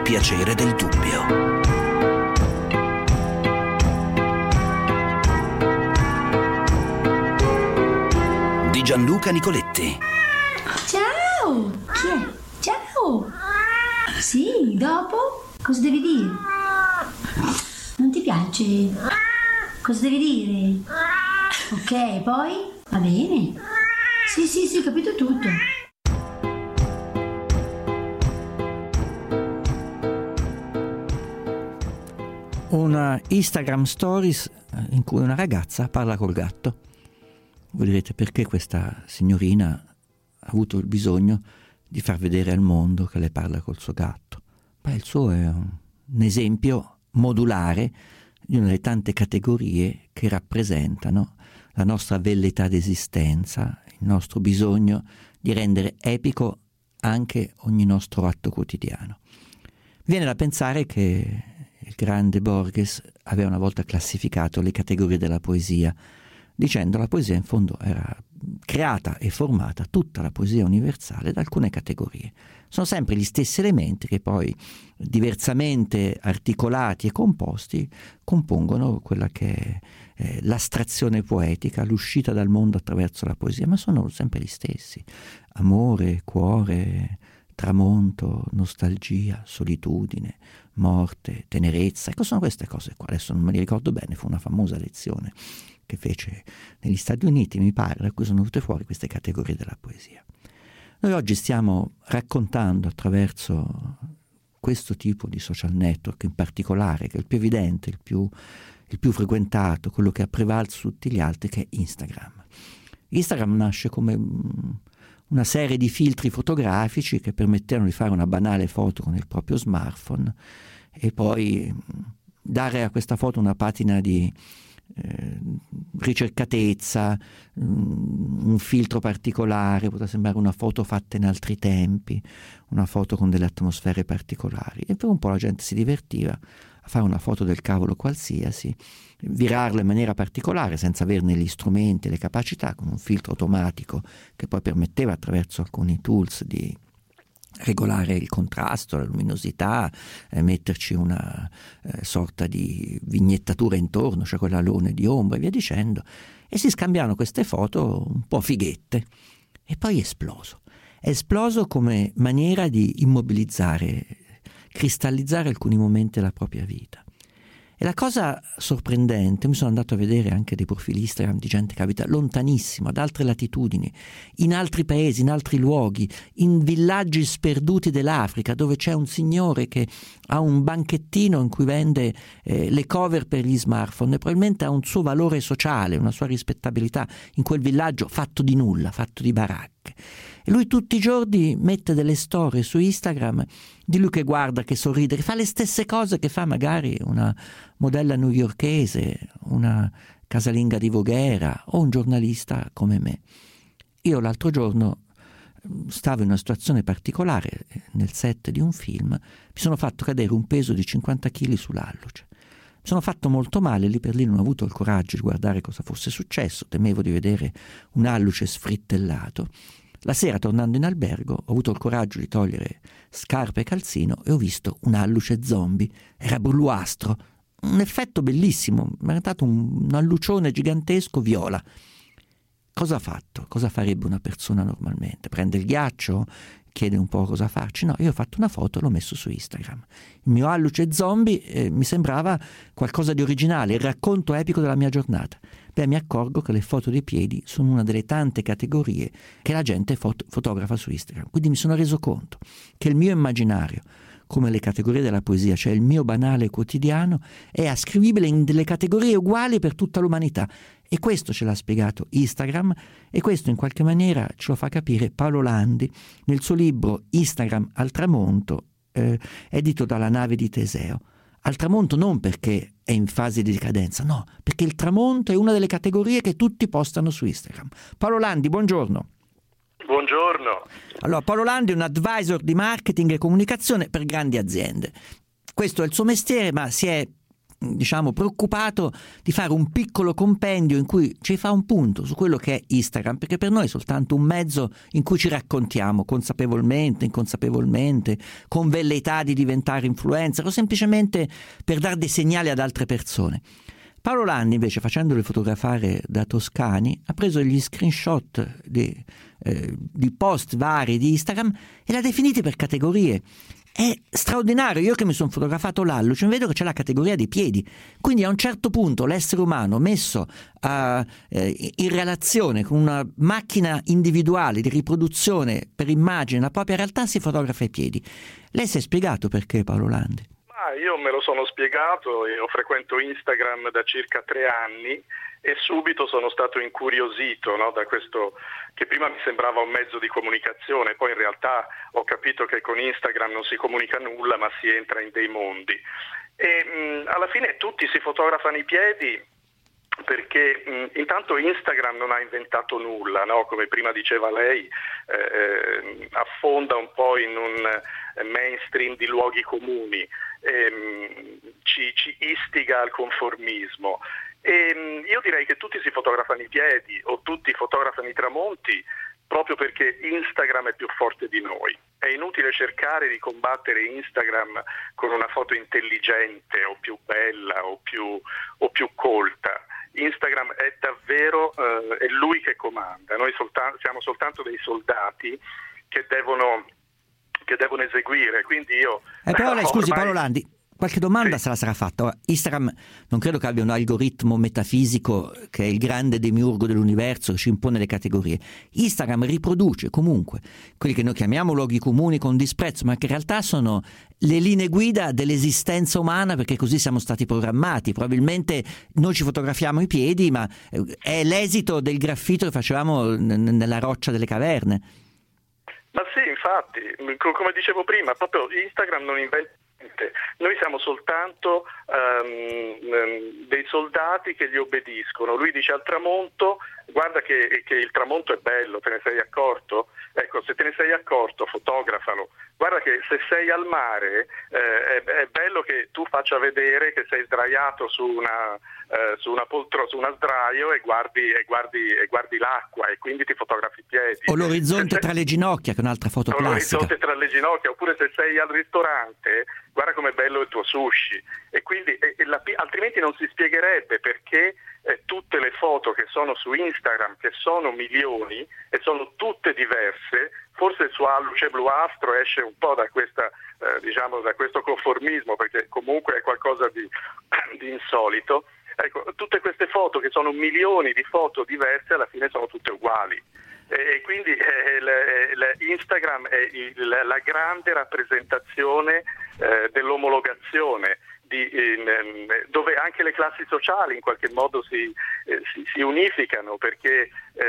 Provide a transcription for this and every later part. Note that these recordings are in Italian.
piacere del dubbio. Di Gianluca Nicoletti. Ciao! Chi è? Ciao! Sì, dopo? Cosa devi dire? Non ti piace? Cosa devi dire? Ok, poi? Va bene? Sì, ho capito tutto. Una Instagram Stories in cui una ragazza parla col gatto. Voi direte, perché questa signorina ha avuto il bisogno di far vedere al mondo che lei parla col suo gatto? Beh, il suo è un esempio modulare di una delle tante categorie che rappresentano la nostra velleità d'esistenza, il nostro bisogno di rendere epico anche ogni nostro atto quotidiano. Viene da pensare che il grande Borges aveva una volta classificato le categorie della poesia, dicendo la poesia in fondo era creata e formata, tutta la poesia universale, da alcune categorie. Sono sempre gli stessi elementi che poi, diversamente articolati e composti, compongono quella che è l'astrazione poetica, l'uscita dal mondo attraverso la poesia, ma sono sempre gli stessi: amore, cuore, tramonto, nostalgia, solitudine, morte, tenerezza. Ecco, sono queste cose qua. Adesso non me li ricordo bene, fu una famosa lezione che fece negli Stati Uniti, mi pare, da cui sono venute fuori queste categorie della poesia. Noi oggi stiamo raccontando attraverso questo tipo di social network in particolare, che è il più evidente, il più frequentato, quello che ha prevalso su tutti gli altri, che è Instagram. Instagram nasce come una serie di filtri fotografici che permettevano di fare una banale foto con il proprio smartphone e poi dare a questa foto una patina di ricercatezza, un filtro particolare, poteva sembrare una foto fatta in altri tempi, una foto con delle atmosfere particolari, e per un po' la gente si divertiva a fare una foto del cavolo qualsiasi, virarla in maniera particolare senza averne gli strumenti e le capacità, con un filtro automatico che poi permetteva attraverso alcuni tools di regolare il contrasto, la luminosità, metterci una sorta di vignettatura intorno, cioè quell'alone di ombra e via dicendo, e si scambiavano queste foto un po' fighette. E poi è esploso come maniera di immobilizzare, cristallizzare alcuni momenti della propria vita. E la cosa sorprendente, mi sono andato a vedere anche dei profili Instagram di gente che abita lontanissimo, ad altre latitudini, in altri paesi, in altri luoghi, in villaggi sperduti dell'Africa, dove c'è un signore che ha un banchettino in cui vende le cover per gli smartphone, e probabilmente ha un suo valore sociale, una sua rispettabilità in quel villaggio fatto di nulla, fatto di baracche. E lui tutti i giorni mette delle storie su Instagram di lui che guarda, che sorride, che fa le stesse cose che fa magari una modella newyorkese, una casalinga di Voghera o un giornalista come me. Io l'altro giorno stavo in una situazione particolare nel set di un film, mi sono fatto cadere un peso di 50 kg sull'alluce. Mi sono fatto molto male, lì per lì non ho avuto il coraggio di guardare cosa fosse successo, temevo di vedere un alluce sfrittellato. La sera, tornando in albergo, ho avuto il coraggio di togliere scarpe e calzino e ho visto un alluce zombie. Era bluastro, un effetto bellissimo, mi è stato un allucione gigantesco viola. Cosa ha fatto? Cosa farebbe una persona normalmente? Prende il ghiaccio? Chiede un po' cosa farci? No, io ho fatto una foto e l'ho messo su Instagram. Il mio alluce zombie mi sembrava qualcosa di originale, il racconto epico della mia giornata. Beh, mi accorgo che le foto dei piedi sono una delle tante categorie che la gente fotografa su Instagram. Quindi mi sono reso conto che il mio immaginario, come le categorie della poesia, cioè il mio banale quotidiano, è ascrivibile in delle categorie uguali per tutta l'umanità. E questo ce l'ha spiegato Instagram, e questo in qualche maniera ce lo fa capire Paolo Landi nel suo libro Instagram al tramonto, edito dalla Nave di Teseo. Al tramonto non perché è in fase di decadenza, no, perché il tramonto è una delle categorie che tutti postano su Instagram. Paolo Landi, buongiorno. Buongiorno. Allora, Paolo Landi è un advisor di marketing e comunicazione per grandi aziende. Questo è il suo mestiere, ma si è diciamo, preoccupato di fare un piccolo compendio in cui ci fa un punto su quello che è Instagram, perché per noi è soltanto un mezzo in cui ci raccontiamo consapevolmente, inconsapevolmente, con velleità di diventare influencer o semplicemente per dare dei segnali ad altre persone. Paolo Landi invece, facendoli fotografare da Toscani, ha preso gli screenshot di post vari di Instagram e l'ha definiti per categorie. È straordinario. Io che mi sono fotografato l'alluce, vedo che c'è la categoria dei piedi, quindi a un certo punto l'essere umano messo in relazione con una macchina individuale di riproduzione per immagine la propria realtà si fotografa i piedi. Lei si è spiegato perché, Paolo Landi? Io me lo sono spiegato, io frequento Instagram da circa 3 anni e subito sono stato incuriosito, no, da questo che prima mi sembrava un mezzo di comunicazione, poi in realtà ho capito che con Instagram non si comunica nulla ma si entra in dei mondi e alla fine tutti si fotografano i piedi perché intanto Instagram non ha inventato nulla, no? Come prima diceva lei, affonda un po' in un mainstream di luoghi comuni, ci istiga al conformismo. Io direi che tutti si fotografano i piedi o tutti fotografano i tramonti proprio perché Instagram è più forte di noi. È inutile cercare di combattere Instagram con una foto intelligente o più bella o più colta. Instagram è davvero è lui che comanda. Noi siamo soltanto dei soldati che devono eseguire. Quindi io però lei, scusi, Paolo Landi, qualche domanda se la sarà fatta. Ora, Instagram non credo che abbia un algoritmo metafisico che è il grande demiurgo dell'universo che ci impone le categorie. Instagram riproduce comunque quelli che noi chiamiamo luoghi comuni con disprezzo, ma che in realtà sono le linee guida dell'esistenza umana, perché così siamo stati programmati. Probabilmente noi ci fotografiamo i piedi, ma è l'esito del graffito che facevamo nella roccia delle caverne. Ma sì, infatti, come dicevo prima, proprio Instagram non inventa niente. Noi siamo soltanto dei soldati che gli obbediscono. Lui dice al tramonto: guarda che il tramonto è bello, te ne sei accorto? Ecco, se te ne sei accorto, fotografalo. Guarda che se sei al mare è bello che tu faccia vedere che sei sdraiato su una poltrona, su una sdraio e guardi l'acqua e quindi ti fotografi i piedi. O l'orizzonte tra le ginocchia, che è un'altra foto classica. L'orizzonte tra le ginocchia, oppure se sei al ristorante, guarda com'è bello il tuo sushi. E quindi altrimenti non si spiegherebbe perché tutte le foto che sono su Instagram, che sono milioni e sono tutte diverse, forse il suo alluce bluastro esce un po' da questa da questo conformismo, perché comunque è qualcosa di insolito. Ecco, tutte queste foto che sono milioni di foto diverse alla fine sono tutte uguali. E quindi Instagram è la grande rappresentazione dell'omologazione, dove anche le classi sociali in qualche modo si unificano, perché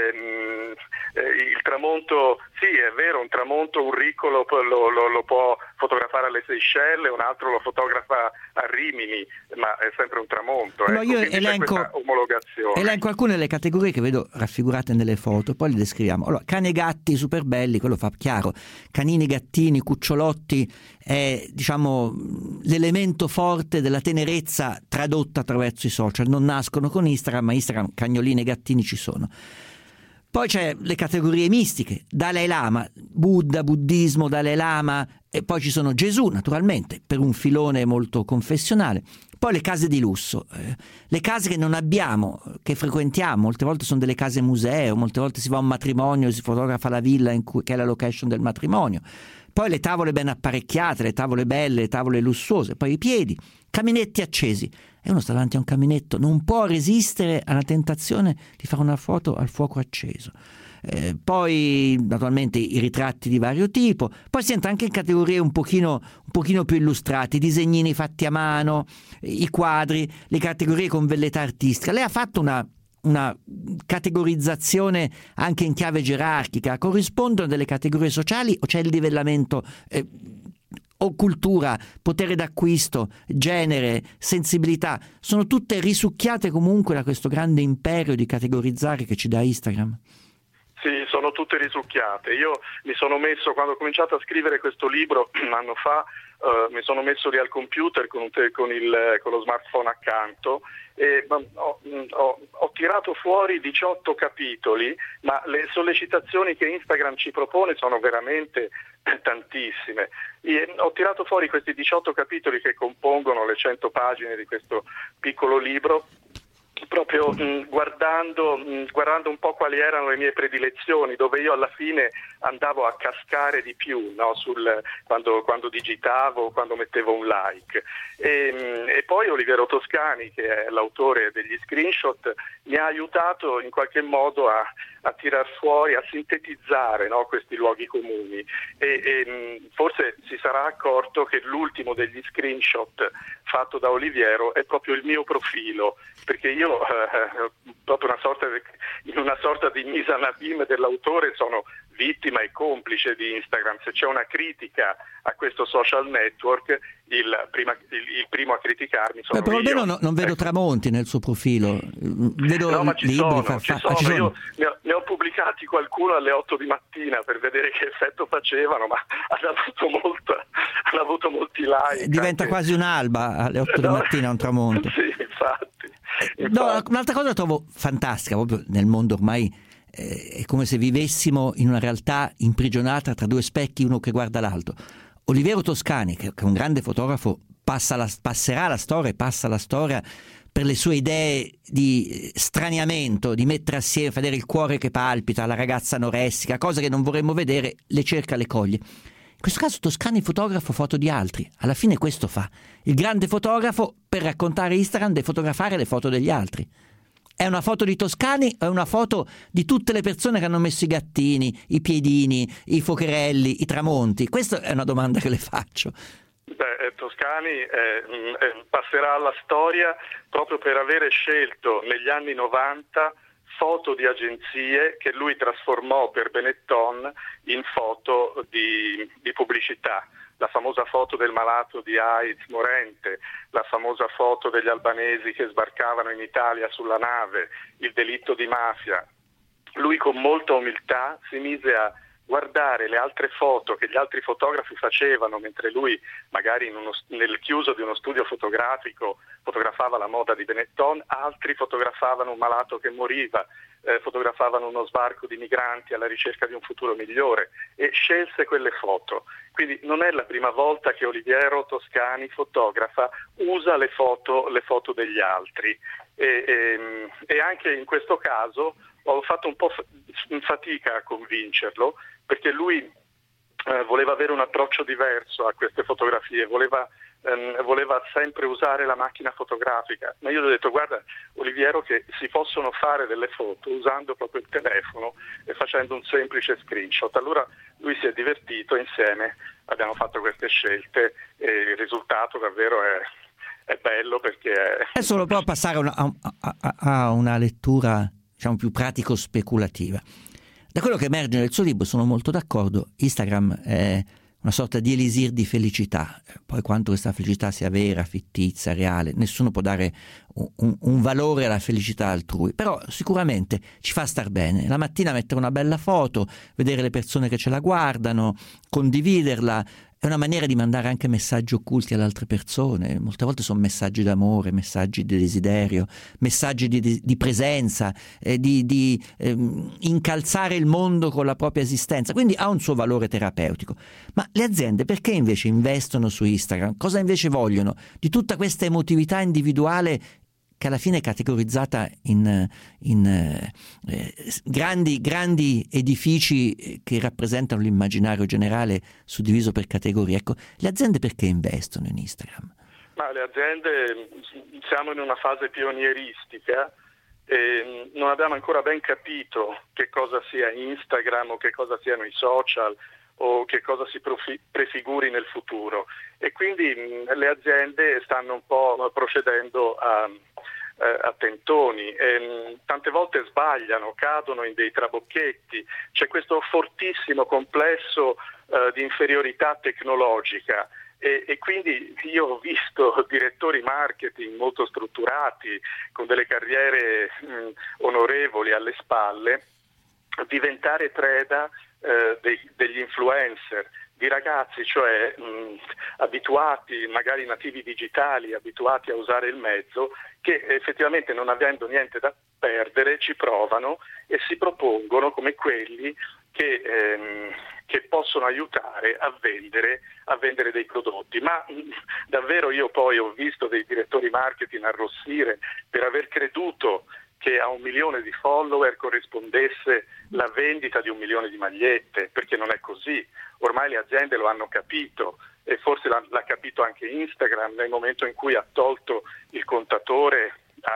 il tramonto, sì, è vero, un tramonto un ricco lo può fotografare alle Seychelles, un altro lo fotografa a Rimini, ma è sempre un tramonto. Allora, io elenco alcune delle categorie che vedo raffigurate nelle foto, poi le descriviamo. Allora, cani e gatti super belli, quello fa chiaro. Canini, gattini, cucciolotti è, l'elemento forte della tenerezza tradotta attraverso i social. Non nascono con Instagram, ma Instagram, cagnolini e gattini ci sono. Poi c'è le categorie mistiche, Dalai Lama, Buddha, buddismo, Dalai Lama, e poi ci sono Gesù, naturalmente, per un filone molto confessionale. Poi le case di lusso, le case che non abbiamo, che frequentiamo, molte volte sono delle case museo, molte volte si va a un matrimonio e si fotografa la villa che è la location del matrimonio. Poi le tavole ben apparecchiate, le tavole belle, le tavole lussuose, poi i piedi, caminetti accesi. E uno sta davanti a un caminetto, non può resistere alla tentazione di fare una foto al fuoco acceso. Poi naturalmente i ritratti di vario tipo, poi si entra anche in categorie un pochino più illustrate, i disegnini fatti a mano, i quadri, le categorie con velleità artistica. Lei ha fatto una categorizzazione anche in chiave gerarchica. Corrispondono delle categorie sociali o c'è il livellamento o cultura, potere d'acquisto, genere, sensibilità? Sono tutte risucchiate comunque da questo grande imperio di categorizzare che ci dà Instagram? Sì, sono tutte risucchiate. Io mi sono messo, quando ho cominciato a scrivere questo libro un anno fa, mi sono messo lì al computer con lo smartphone accanto e ho tirato fuori 18 capitoli, ma le sollecitazioni che Instagram ci propone sono veramente tantissime. Ho tirato fuori questi 18 capitoli che compongono le 100 pagine di questo piccolo libro, proprio guardando un po' quali erano le mie predilezioni, dove io alla fine andavo a cascare di più, no? Quando digitavo, quando mettevo un like. E poi Oliviero Toscani, che è l'autore degli screenshot, mi ha aiutato in qualche modo a tirar fuori, a sintetizzare, no, questi luoghi comuni e forse si sarà accorto che l'ultimo degli screenshot fatto da Oliviero è proprio il mio profilo, perché io proprio in una sorta di mise en abîme dell'autore sono vittima e complice di Instagram. Se c'è una critica a questo social network, il primo a criticarmi sono però io. almeno non vedo tramonti nel suo profilo, vedo no, ma ci libri, sono. Io ne ho pubblicati qualcuno alle 8 di mattina per vedere che effetto facevano, ma hanno avuto molti like. Diventa anche quasi un'alba alle 8 di mattina un tramonto. Sì, infatti. No, un'altra cosa che trovo fantastica proprio nel mondo ormai è come se vivessimo in una realtà imprigionata tra due specchi, uno che guarda l'altro. Oliviero Toscani, che è un grande fotografo, passerà la storia e passa la storia per le sue idee di straniamento, di mettere assieme, vedere il cuore che palpita, la ragazza anoressica, cose che non vorremmo vedere, le cerca, le coglie. In questo caso Toscani fotografo foto di altri, alla fine questo fa. Il grande fotografo, per raccontare Instagram, deve fotografare le foto degli altri. È una foto di Toscani o è una foto di tutte le persone che hanno messo i gattini, i piedini, i focherelli, i tramonti? Questa è una domanda che le faccio. Toscani passerà alla storia proprio per avere scelto negli anni 90 foto di agenzie che lui trasformò per Benetton in foto di pubblicità. La famosa foto del malato di AIDS morente, la famosa foto degli albanesi che sbarcavano in Italia sulla nave, il delitto di mafia. Lui con molta umiltà si mise a guardare le altre foto che gli altri fotografi facevano, mentre lui magari nel chiuso di uno studio fotografico fotografava la moda di Benetton, altri fotografavano un malato che moriva, fotografavano uno sbarco di migranti alla ricerca di un futuro migliore e scelse quelle foto. Quindi non è la prima volta che Oliviero Toscani fotografa, usa le foto degli altri e anche in questo caso ho fatto un po' fatica a convincerlo, perché lui voleva avere un approccio diverso a queste fotografie, voleva sempre usare la macchina fotografica, ma io gli ho detto: guarda Oliviero, che si possono fare delle foto usando proprio il telefono e facendo un semplice screenshot. Allora lui si è divertito, insieme abbiamo fatto queste scelte e il risultato davvero è bello, perché adesso lo può passare a una lettura, diciamo, più pratico-speculativa. Da quello che emerge nel suo libro sono molto d'accordo. Instagram è una sorta di elisir di felicità, poi quanto questa felicità sia vera, fittizia, reale, nessuno può dare un valore alla felicità altrui, però sicuramente ci fa star bene. La mattina mettere una bella foto, vedere le persone che ce la guardano, condividerla, è una maniera di mandare anche messaggi occulti alle altre persone. Molte volte sono messaggi d'amore, messaggi di desiderio, messaggi di presenza, di incalzare il mondo con la propria esistenza, quindi ha un suo valore terapeutico. Ma le aziende perché invece investono su Instagram? Cosa invece vogliono di tutta questa emotività individuale che alla fine è categorizzata in grandi edifici che rappresentano l'immaginario generale suddiviso per categorie? Ecco, le aziende perché investono in Instagram? Ma le aziende, siamo in una fase pionieristica e non abbiamo ancora ben capito che cosa sia Instagram o che cosa siano i social o che cosa si prefiguri nel futuro, e quindi le aziende stanno un po' procedendo a tentoni e tante volte sbagliano, cadono in dei trabocchetti. C'è questo fortissimo complesso di inferiorità tecnologica e quindi io ho visto direttori marketing molto strutturati con delle carriere onorevoli alle spalle diventare preda degli influencer, di ragazzi, cioè abituati, magari nativi digitali, abituati a usare il mezzo, che effettivamente non avendo niente da perdere ci provano e si propongono come quelli che possono aiutare a vendere dei prodotti. Ma davvero io poi ho visto dei direttori marketing arrossire per aver creduto che a 1 milione di follower corrispondesse la vendita di 1 milione di magliette, perché non è così. Ormai le aziende lo hanno capito e forse l'ha capito anche Instagram nel momento in cui ha tolto il contatore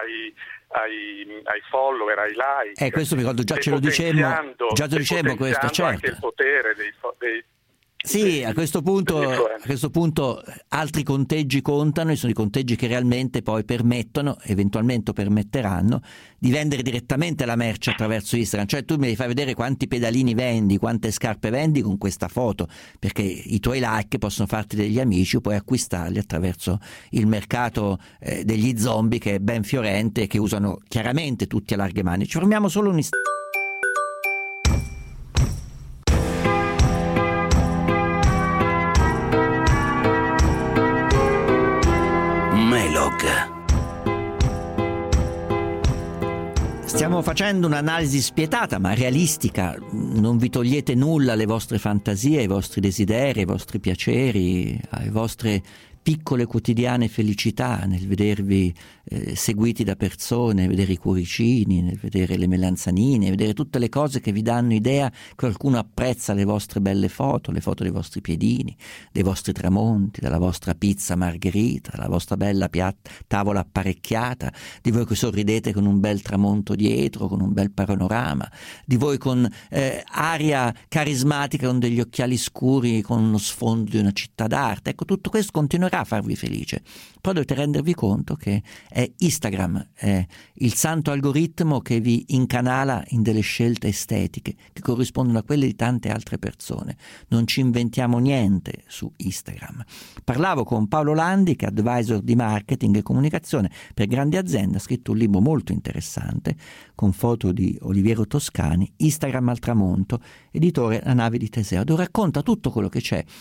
ai follower, ai like. Questo mi ricordo, già ce lo dicemmo questo, certo. Anche il potere dei sì, a questo punto altri conteggi contano, e sono i conteggi che realmente poi eventualmente permetteranno di vendere direttamente la merce attraverso Instagram. Cioè tu mi devi far vedere quanti pedalini vendi, quante scarpe vendi con questa foto, perché i tuoi like possono farti degli amici o puoi acquistarli attraverso il mercato degli zombie, che è ben fiorente e che usano chiaramente tutti a larghe mani. Ci fermiamo solo un istante. Stiamo facendo un'analisi spietata ma realistica, non vi togliete nulla alle vostre fantasie, ai vostri desideri, ai vostri piaceri, alle vostre piccole quotidiane felicità nel vedervi seguiti da persone, vedere i cuoricini, nel vedere le melanzanine, vedere tutte le cose che vi danno idea che qualcuno apprezza le vostre belle foto, le foto dei vostri piedini, dei vostri tramonti, della vostra pizza margherita, della vostra bella tavola apparecchiata, di voi che sorridete con un bel tramonto dietro, con un bel panorama, di voi con aria carismatica, con degli occhiali scuri, con uno sfondo di una città d'arte. Ecco, tutto questo continuerà a farvi felice, però dovete rendervi conto che è Instagram, è il santo algoritmo che vi incanala in delle scelte estetiche che corrispondono a quelle di tante altre persone. Non ci inventiamo niente su Instagram. Parlavo con Paolo Landi, che è advisor di marketing e comunicazione per grandi aziende, ha scritto un libro molto interessante con foto di Oliviero Toscani, Instagram al tramonto, editore La nave di Teseo, dove racconta tutto quello che c'è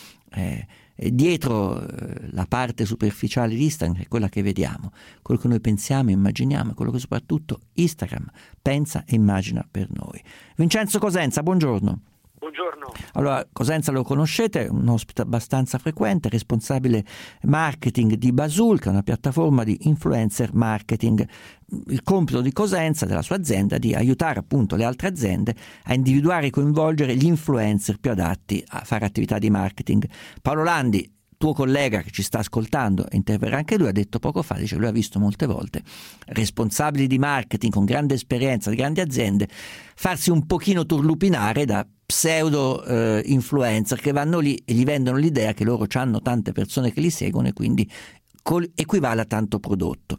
dietro la parte superficiale di Instagram, che è quella che vediamo, quello che noi pensiamo e immaginiamo, quello che soprattutto Instagram pensa e immagina per noi. Vincenzo Cosenza, buongiorno. Buongiorno. Allora, Cosenza lo conoscete, è un ospite abbastanza frequente, responsabile marketing di Basul, che è una piattaforma di influencer marketing. Il compito di Cosenza, della sua azienda, è di aiutare appunto le altre aziende a individuare e coinvolgere gli influencer più adatti a fare attività di marketing. Paolo Landi, tuo collega che ci sta ascoltando, e interverrà anche lui, ha detto poco fa, dice, lui ha visto molte volte responsabili di marketing con grande esperienza di grandi aziende farsi un pochino turlupinare da pseudo influencer che vanno lì e gli vendono l'idea che loro hanno tante persone che li seguono e quindi equivale a tanto prodotto.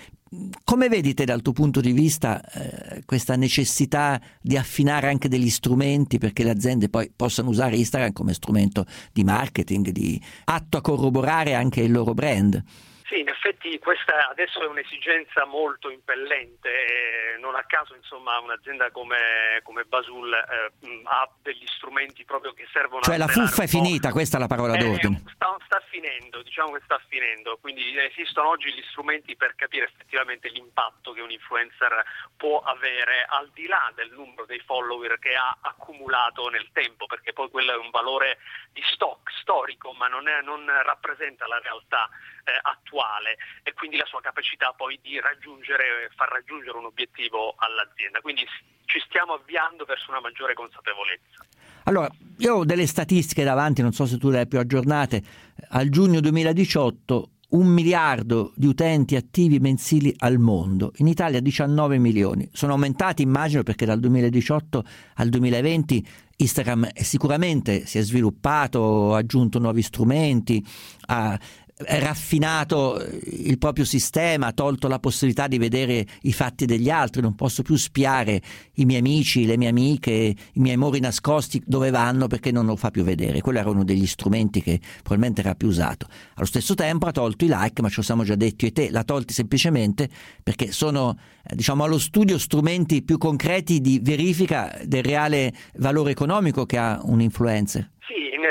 Come vedi te dal tuo punto di vista questa necessità di affinare anche degli strumenti perché le aziende poi possano usare Instagram come strumento di marketing, di atto a corroborare anche il loro brand? Sì, in effetti questa adesso è un'esigenza molto impellente, non a caso insomma un'azienda come Basul ha degli strumenti proprio che servono a... Cioè la fuffa è finita, questa è la parola d'ordine. Sta finendo, diciamo che sta finendo, quindi esistono oggi gli strumenti per capire effettivamente l'impatto che un influencer può avere al di là del numero dei follower che ha accumulato nel tempo, perché poi quello è un valore di stock storico, ma non rappresenta la realtà attuale e quindi la sua capacità poi di far raggiungere un obiettivo all'azienda. Quindi ci stiamo avviando verso una maggiore consapevolezza. Allora, io ho delle statistiche davanti, non so se tu le hai più aggiornate. Al giugno 2018 1 miliardo di utenti attivi mensili al mondo, in Italia 19 milioni. Sono aumentati, immagino, perché dal 2018 al 2020 Instagram sicuramente si è sviluppato, ha aggiunto nuovi strumenti, ha raffinato il proprio sistema, ha tolto la possibilità di vedere i fatti degli altri. Non posso più spiare i miei amici, le mie amiche, i miei amori nascosti dove vanno, perché non lo fa più vedere. Quello era uno degli strumenti che probabilmente era più usato. Allo stesso tempo ha tolto i like, ma ce lo siamo già detti io e te, l'ha tolti semplicemente perché sono allo studio strumenti più concreti di verifica del reale valore economico che ha un influencer. Sì, in effetti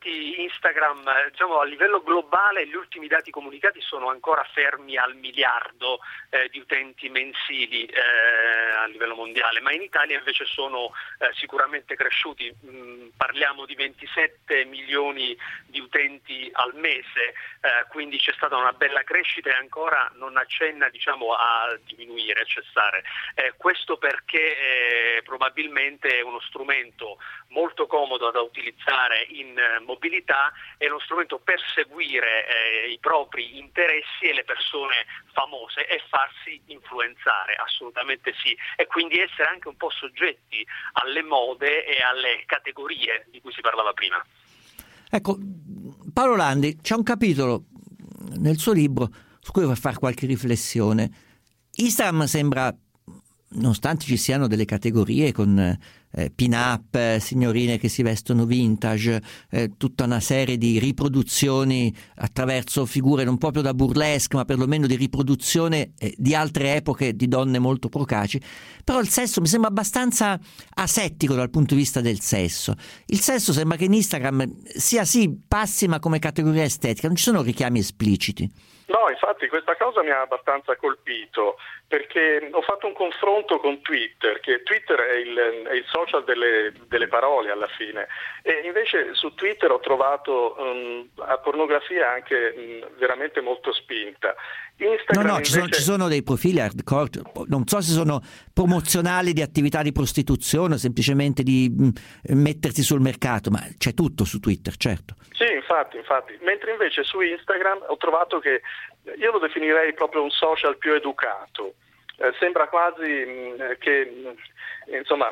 dati Instagram, diciamo a livello globale, gli ultimi dati comunicati sono ancora fermi al miliardo di utenti mensili a livello mondiale, ma in Italia invece sono sicuramente cresciuti. Parliamo di 27 milioni di utenti al mese, quindi c'è stata una bella crescita e ancora non accenna, diciamo, a diminuire, a cessare. Questo perché probabilmente è uno strumento molto comodo da utilizzare in mobilità, è uno strumento per seguire i propri interessi e le persone famose e farsi influenzare, assolutamente sì, e quindi essere anche un po' soggetti alle mode e alle categorie di cui si parlava prima. Ecco, Paolo Landi, c'è un capitolo nel suo libro su cui vorrei fare qualche riflessione. Instagram sembra, nonostante ci siano delle categorie con pin-up, signorine che si vestono vintage, tutta una serie di riproduzioni attraverso figure non proprio da burlesque, ma perlomeno di riproduzione di altre epoche di donne molto procaci, però il sesso mi sembra abbastanza asettico dal punto di vista del sesso. Il sesso sembra che in Instagram sia sì passi, ma come categoria estetica, non ci sono richiami espliciti. No, infatti questa cosa mi ha abbastanza colpito, perché ho fatto un confronto con Twitter, che Twitter è il social delle parole alla fine, e invece su Twitter ho trovato a pornografia anche veramente molto spinta. Instagram invece... ci sono dei profili hardcore, non so se sono promozionali di attività di prostituzione o semplicemente di mettersi sul mercato, ma c'è tutto su Twitter, certo. Sì, infatti, mentre invece su Instagram ho trovato che io lo definirei proprio un social più educato. Sembra quasi che insomma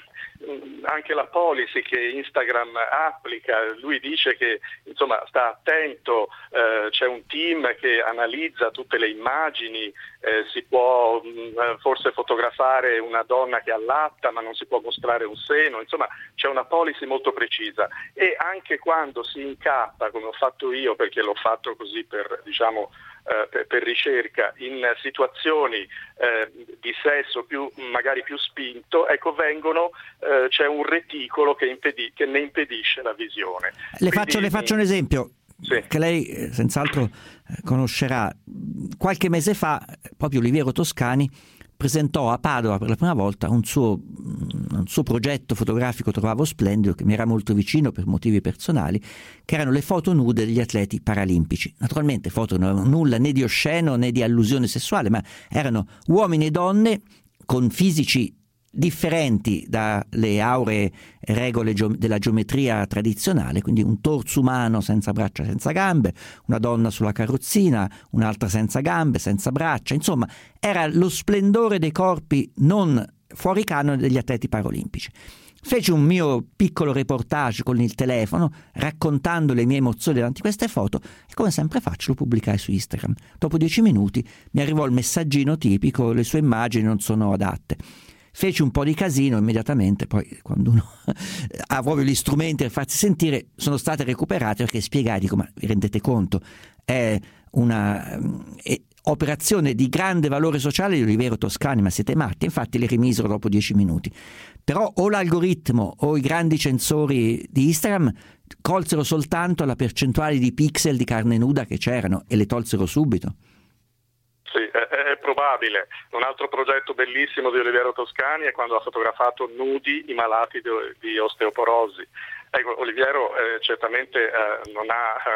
anche la policy che Instagram applica, lui dice che insomma sta attento, c'è un team che analizza tutte le immagini, si può forse fotografare una donna che allatta ma non si può mostrare un seno, insomma c'è una policy molto precisa, e anche quando si incappa, come ho fatto io, perché l'ho fatto così per, diciamo, per ricerca, in situazioni di sesso magari più spinto, ecco, c'è un reticolo che ne impedisce la visione. Le faccio un esempio, sì, che lei senz'altro conoscerà. Qualche mese fa proprio Oliviero Toscani presentò a Padova per la prima volta un suo progetto fotografico, trovavo splendido, che mi era molto vicino per motivi personali, che erano le foto nude degli atleti paralimpici. Naturalmente foto non avevano nulla né di osceno né di allusione sessuale, ma erano uomini e donne con fisici differenti dalle auree regole della geometria tradizionale, quindi un torso umano senza braccia, senza gambe, una donna sulla carrozzina, un'altra senza gambe, senza braccia, insomma era lo splendore dei corpi non fuori canone degli atleti paralimpici. Feci un mio piccolo reportage con il telefono raccontando le mie emozioni davanti a queste foto e, come sempre faccio, lo pubblicai su Instagram. Dopo 10 minuti mi arrivò il messaggino tipico: le sue immagini non sono adatte. Feci un po' di casino immediatamente, poi quando uno ha proprio gli strumenti per farsi sentire, sono state recuperate, perché spiegai, dico, ma vi rendete conto, è una operazione di grande valore sociale di Oliviero Toscani, ma siete matti? Infatti le rimisero dopo 10 minuti. Però o l'algoritmo o i grandi censori di Instagram colsero soltanto la percentuale di pixel di carne nuda che c'erano e le tolsero subito. Sì, è probabile. Un altro progetto bellissimo di Oliviero Toscani è quando ha fotografato nudi i malati di osteoporosi. Ecco, Oliviero certamente non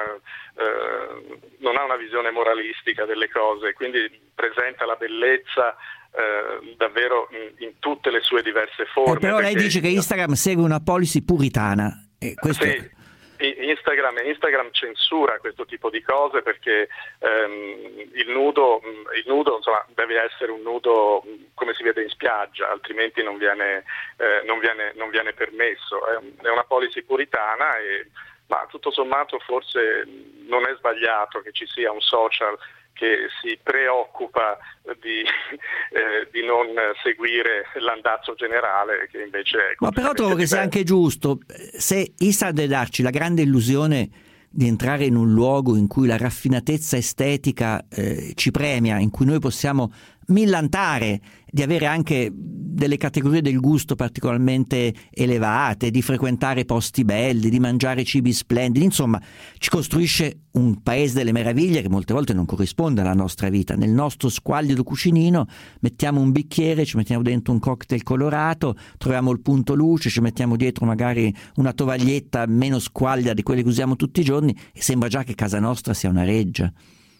ha una visione moralistica delle cose, quindi presenta la bellezza davvero in tutte le sue diverse forme. Però lei dice che Instagram segue una policy puritana. Questo... Sì. Instagram censura questo tipo di cose, perché il nudo insomma deve essere un nudo come si vede in spiaggia, altrimenti non viene permesso. È una policy puritana, ma tutto sommato forse non è sbagliato che ci sia un social che si preoccupa di non seguire l'andazzo generale, che invece è... Ma però trovo che sia anche giusto, se Instagram deve darci la grande illusione di entrare in un luogo in cui la raffinatezza estetica ci premia, in cui noi possiamo millantare di avere anche delle categorie del gusto particolarmente elevate, di frequentare posti belli, di mangiare cibi splendidi, insomma ci costruisce un paese delle meraviglie che molte volte non corrisponde alla nostra vita. Nel nostro squallido cucinino mettiamo un bicchiere, ci mettiamo dentro un cocktail colorato, troviamo il punto luce, ci mettiamo dietro magari una tovaglietta meno squallida di quelle che usiamo tutti i giorni e sembra già che casa nostra sia una reggia.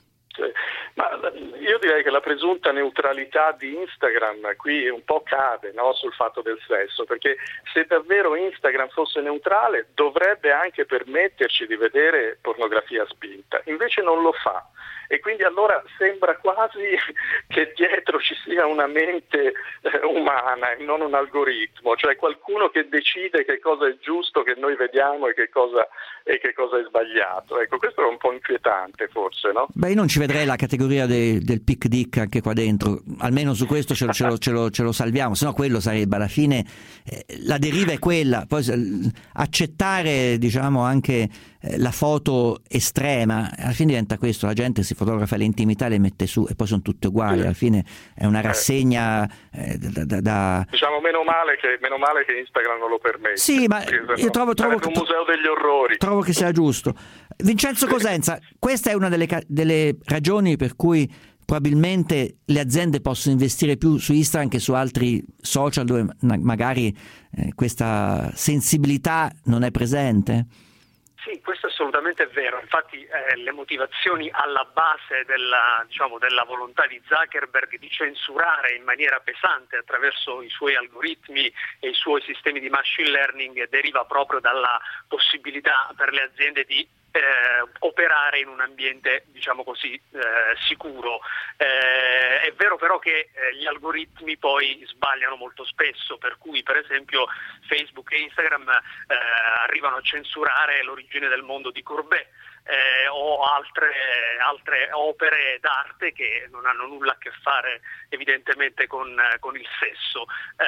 Ma io direi che la presunta neutralità di Instagram qui un po' cade, no, sul fatto del sesso, perché se davvero Instagram fosse neutrale dovrebbe anche permetterci di vedere pornografia spinta, invece non lo fa. E quindi allora sembra quasi che dietro ci sia una mente umana e non un algoritmo, cioè qualcuno che decide che cosa è giusto che noi vediamo e che cosa è sbagliato. Ecco, questo è un po' inquietante forse, no? Beh, io non ci vedrei la categoria del pick dick anche qua dentro, almeno su questo ce lo salviamo, sennò quello sarebbe alla fine la deriva è quella, poi accettare diciamo anche la foto estrema, alla fine diventa questo, la gente si fotografa l'intimità e le mette su e poi sono tutte uguali, alla fine è una rassegna diciamo meno male che Instagram non lo permette. Sì, ma io trovo che un museo degli orrori. Trovo che sia giusto. Vincenzo Cosenza, questa è una delle ragioni per cui probabilmente le aziende possono investire più su Instagram che su altri social dove magari questa sensibilità non è presente? Sì, questo è assolutamente vero, infatti le motivazioni alla base della volontà di Zuckerberg di censurare in maniera pesante attraverso i suoi algoritmi e i suoi sistemi di machine learning deriva proprio dalla possibilità per le aziende di operare in un ambiente diciamo così sicuro. È vero però che gli algoritmi poi sbagliano molto spesso, per cui per esempio Facebook e Instagram arrivano a censurare l'origine del mondo di Courbet o altre opere d'arte che non hanno nulla a che fare evidentemente con il sesso.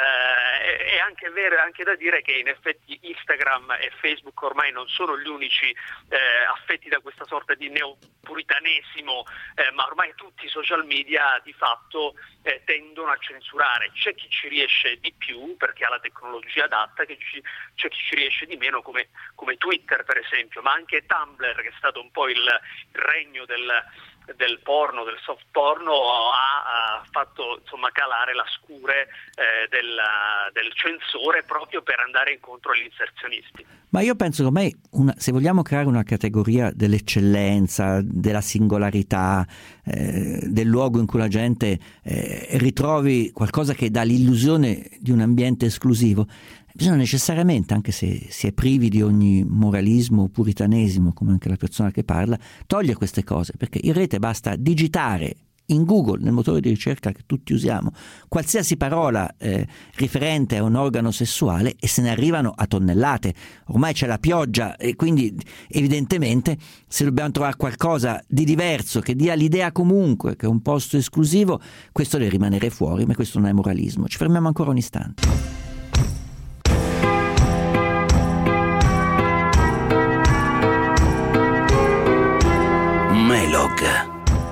È anche vero, è anche da dire che in effetti Instagram e Facebook ormai non sono gli unici affetti da questa sorta di neopuritanesimo, ma ormai tutti i social media di fatto tendono a censurare. C'è chi ci riesce di più perché ha la tecnologia adatta, c'è chi ci riesce di meno come Twitter per esempio, ma anche Tumblr, che è stato un po' il regno del porno, del soft porno, ha fatto insomma calare la scure del censore proprio per andare incontro agli inserzionisti. Ma io penso che ormai se vogliamo creare una categoria dell'eccellenza, della singolarità, del luogo in cui la gente ritrovi qualcosa che dà l'illusione di un ambiente esclusivo, bisogna necessariamente, anche se si è privi di ogni moralismo o puritanesimo, come anche la persona che parla, togliere queste cose, perché in rete basta digitare in Google, nel motore di ricerca che tutti usiamo, qualsiasi parola riferente a un organo sessuale e se ne arrivano a tonnellate. Ormai c'è la pioggia e quindi evidentemente se dobbiamo trovare qualcosa di diverso che dia l'idea comunque che è un posto esclusivo, questo deve rimanere fuori, ma questo non è moralismo. Ci fermiamo ancora un istante. Melog.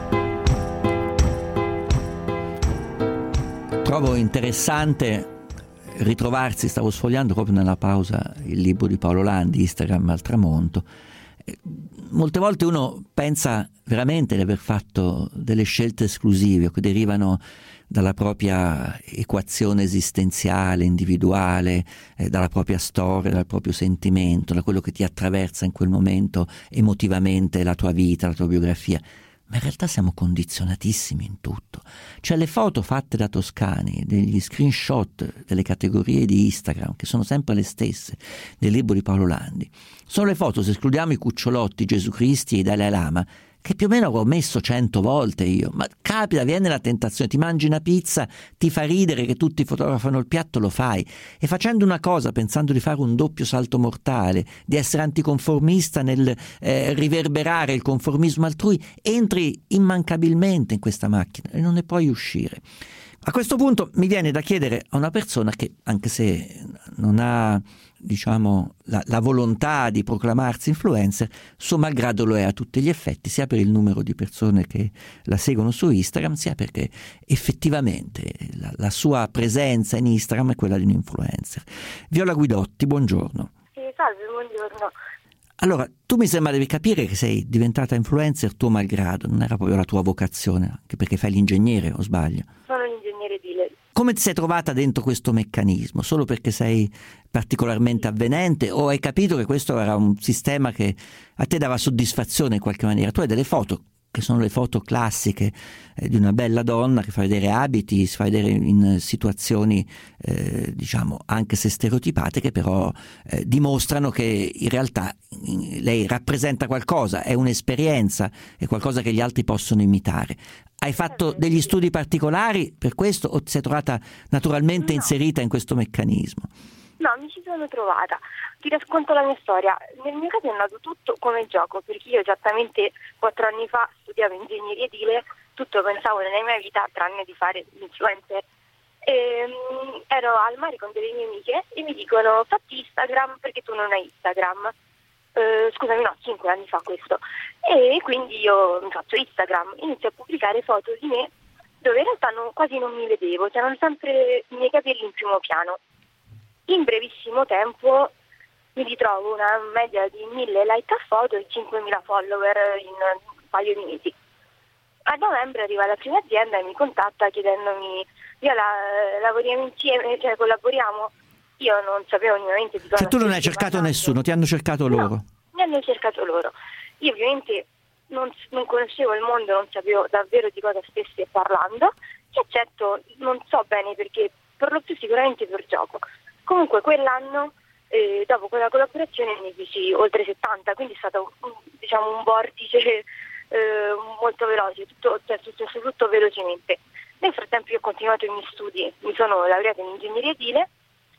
Trovo interessante ritrovarsi, stavo sfogliando proprio nella pausa il libro di Paolo Landi, Instagram al tramonto. Molte volte uno pensa veramente di aver fatto delle scelte esclusive che derivano dalla propria equazione esistenziale, individuale, dalla propria storia, dal proprio sentimento, da quello che ti attraversa in quel momento emotivamente la tua vita, la tua biografia. Ma in realtà siamo condizionatissimi in tutto. Cioè le foto fatte da toscani, degli screenshot delle categorie di Instagram, che sono sempre le stesse, del libro di Paolo Landi, sono le foto, se escludiamo i cucciolotti, Gesù Cristi e i Dalai Lama, che più o meno avevo messo 100 volte io, ma capita, viene la tentazione, ti mangi una pizza, ti fa ridere che tutti fotografano il piatto, lo fai, e facendo una cosa, pensando di fare un doppio salto mortale, di essere anticonformista nel riverberare il conformismo altrui, entri immancabilmente in questa macchina e non ne puoi uscire. A questo punto mi viene da chiedere a una persona che, anche se non ha, diciamo, la volontà di proclamarsi influencer, suo malgrado lo è a tutti gli effetti, sia per il numero di persone che la seguono su Instagram, sia perché effettivamente la sua presenza in Instagram è quella di un influencer. Viola Guidotti, buongiorno. Sì, salve, buongiorno. Allora, tu mi sembra devi capire che sei diventata influencer tuo malgrado, non era proprio la tua vocazione, anche perché fai l'ingegnere, o sbaglio? Sono un ingegnere edile. Come ti sei trovata dentro questo meccanismo? Solo perché sei particolarmente avvenente o hai capito che questo era un sistema che a te dava soddisfazione in qualche maniera? Tu hai delle foto che sono le foto classiche di una bella donna che fa vedere abiti, si fa vedere in situazioni diciamo anche se stereotipate, che però dimostrano che in realtà lei rappresenta qualcosa, è un'esperienza, è qualcosa che gli altri possono imitare. Hai fatto degli studi particolari per questo o ti sei trovata naturalmente inserita in questo meccanismo? No, mi ci sono trovata. Ti racconto la mia storia. Nel mio caso è nato tutto come gioco, perché io esattamente 4 anni fa studiavo ingegneria edile, tutto pensavo nella mia vita tranne di fare l'influencer. Ero al mare con delle mie amiche e mi dicono fatti Instagram perché tu non hai Instagram. Scusami, no, 5 anni fa questo. E quindi io mi faccio Instagram, inizio a pubblicare foto di me dove in realtà quasi non mi vedevo, c'erano sempre i miei capelli in primo piano. In brevissimo tempo mi ritrovo una media di 1000 like a foto e 5.000 follower in un paio di mesi. A novembre arriva la prima azienda e mi contatta chiedendomi Viola, lavoriamo insieme, cioè collaboriamo? Io non sapevo minimamente di cosa. Cioè tu non hai cercato nessuno, ti hanno cercato loro? No, mi hanno cercato loro. Io ovviamente non conoscevo il mondo, non sapevo davvero di cosa stessi parlando, e accetto, non so bene perché, per lo più sicuramente per gioco. Comunque quell'anno, dopo quella collaborazione, ne feci oltre 70, quindi è stato diciamo un vortice molto veloce, tutto velocemente. Nel frattempo io ho continuato i miei studi, mi sono laureata in ingegneria edile,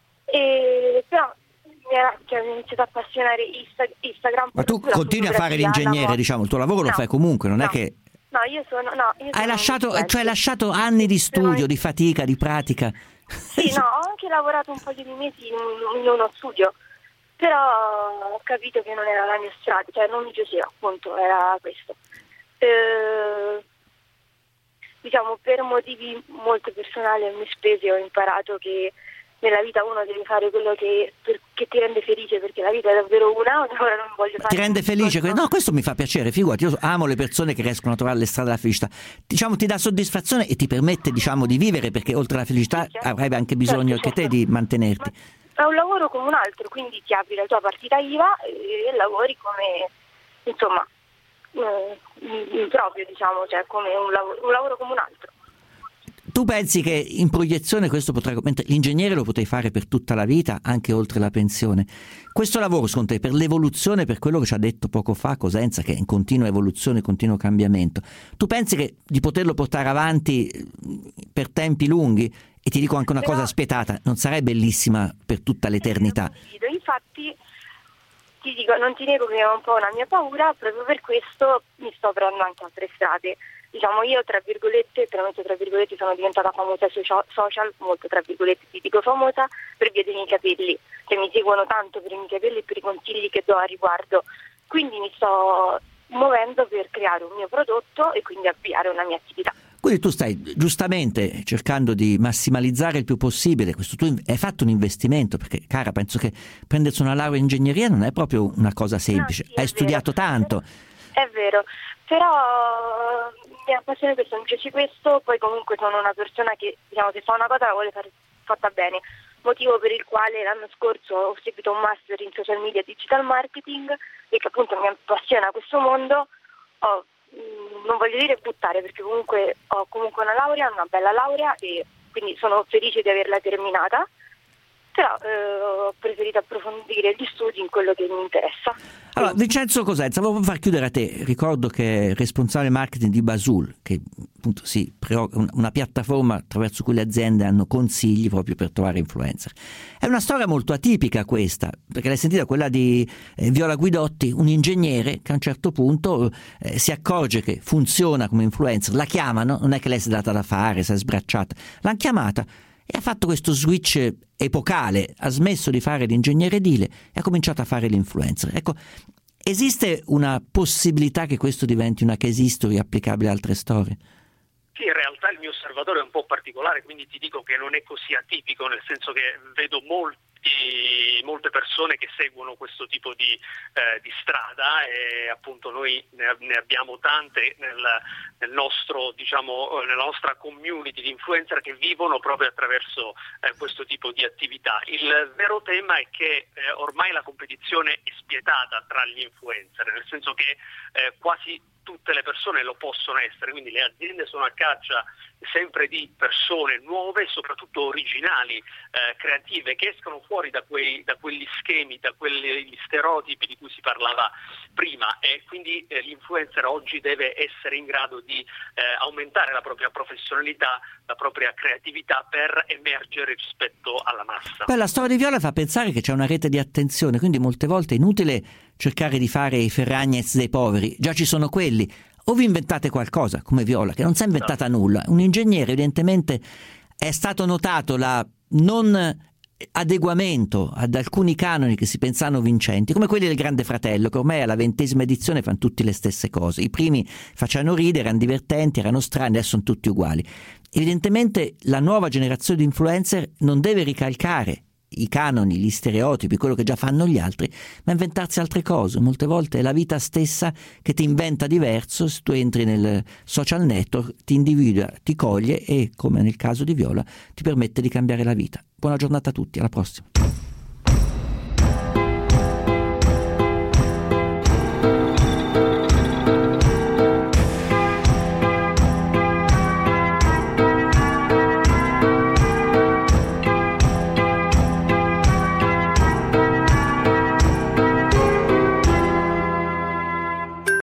però mi ho iniziato a appassionare Instagram. Ma tu continui a fare l'ingegnere, diciamo, il tuo lavoro lo fai comunque, non è che... No, io sono hai lasciato anni di studio, di fatica, di pratica. Sì, no, ho anche lavorato un paio di mesi in uno studio, però ho capito che non era la mia strada, cioè non mi piaceva, appunto, era questo. Diciamo, per motivi molto personali a mie spese ho imparato che nella vita uno deve fare quello che ti rende felice, perché la vita è davvero una, ora non voglio fare... Ti rende felice? No, questo mi fa piacere, figurati, io amo le persone che riescono a trovare le strade della felicità. Diciamo, ti dà soddisfazione e ti permette, diciamo, di vivere, perché oltre alla felicità avrai anche bisogno anche te di mantenerti. È un lavoro come un altro, quindi ti apri la tua partita IVA e lavori come, insomma, proprio, diciamo, cioè come un lavoro come un altro. Tu pensi che in proiezione questo potrà, mentre l'ingegnere lo potrei fare per tutta la vita, anche oltre la pensione, questo lavoro secondo te, per l'evoluzione, per quello che ci ha detto poco fa Cosenza, che è in continua evoluzione, continuo cambiamento, tu pensi che di poterlo portare avanti per tempi lunghi? E ti dico anche una cosa spietata, non sarai bellissima per tutta l'eternità? Infatti ti dico, non ti nego che è un po' una mia paura, proprio per questo mi sto aprendo anche altre strade. Diciamo, io tra virgolette sono diventata famosa sui social, molto tra virgolette ti dico famosa, per via dei miei capelli, che mi seguono tanto per i miei capelli e per i consigli che do a riguardo. Quindi mi sto muovendo per creare un mio prodotto e quindi avviare una mia attività. Quindi tu stai giustamente cercando di massimalizzare il più possibile questo. Tu hai fatto un investimento, perché cara, penso che prendersi una laurea in ingegneria non è proprio una cosa semplice. No, sì, hai studiato tanto. È vero, però mi appassiona questo, mi piace questo, poi comunque sono una persona che, diciamo, se fa una cosa la vuole fare fatta bene, motivo per il quale l'anno scorso ho seguito un master in social media e digital marketing, e che appunto mi appassiona questo mondo. Non voglio dire buttare, perché comunque ho una laurea, una bella laurea, e quindi sono felice di averla terminata, però ho preferito approfondire gli studi in quello che mi interessa. Allora, Vincenzo Cosenza, volevo far chiudere a te. Ricordo che è responsabile marketing di Basul, che appunto una piattaforma attraverso cui le aziende hanno consigli proprio per trovare influencer. È una storia molto atipica questa, perché l'hai sentita, quella di Viola Guidotti, un ingegnere che a un certo punto si accorge che funziona come influencer, la chiamano, non è che lei si è data da fare, si è sbracciata, l'hanno chiamata e ha fatto questo switch epocale, ha smesso di fare l'ingegnere edile e ha cominciato a fare l'influencer. Ecco, esiste una possibilità che questo diventi una case history applicabile a altre storie? Sì, in realtà il mio osservatorio è un po' particolare, quindi ti dico che non è così atipico, nel senso che vedo molte persone che seguono questo tipo di strada, e appunto noi ne abbiamo tante nel nostro, diciamo, nella nostra community di influencer che vivono proprio attraverso questo tipo di attività. Il vero tema è che ormai la competizione è spietata tra gli influencer, nel senso che quasi tutte le persone lo possono essere, quindi le aziende sono a caccia sempre di persone nuove, soprattutto originali, creative, che escono fuori da quegli schemi, da quegli stereotipi di cui si parlava prima, e quindi l'influencer oggi deve essere in grado di aumentare la propria professionalità, la propria creatività per emergere rispetto alla massa. Beh, la storia di Viola fa pensare che c'è una rete di attenzione, quindi molte volte è inutile cercare di fare i Ferragnez dei poveri, già ci sono quelli. O vi inventate qualcosa, come Viola, che non si è inventata nulla. Un ingegnere, evidentemente, è stato notato la non adeguamento ad alcuni canoni che si pensavano vincenti, come quelli del Grande Fratello, che ormai alla 20ª edizione fanno tutti le stesse cose. I primi facevano ridere, erano divertenti, erano strani, adesso sono tutti uguali. Evidentemente la nuova generazione di influencer non deve ricalcare i canoni, gli stereotipi, quello che già fanno gli altri, ma inventarsi altre cose. Molte volte è la vita stessa che ti inventa diverso. Se tu entri nel social network, ti individua, ti coglie e, come nel caso di Viola, ti permette di cambiare la vita. Buona giornata a tutti, alla prossima.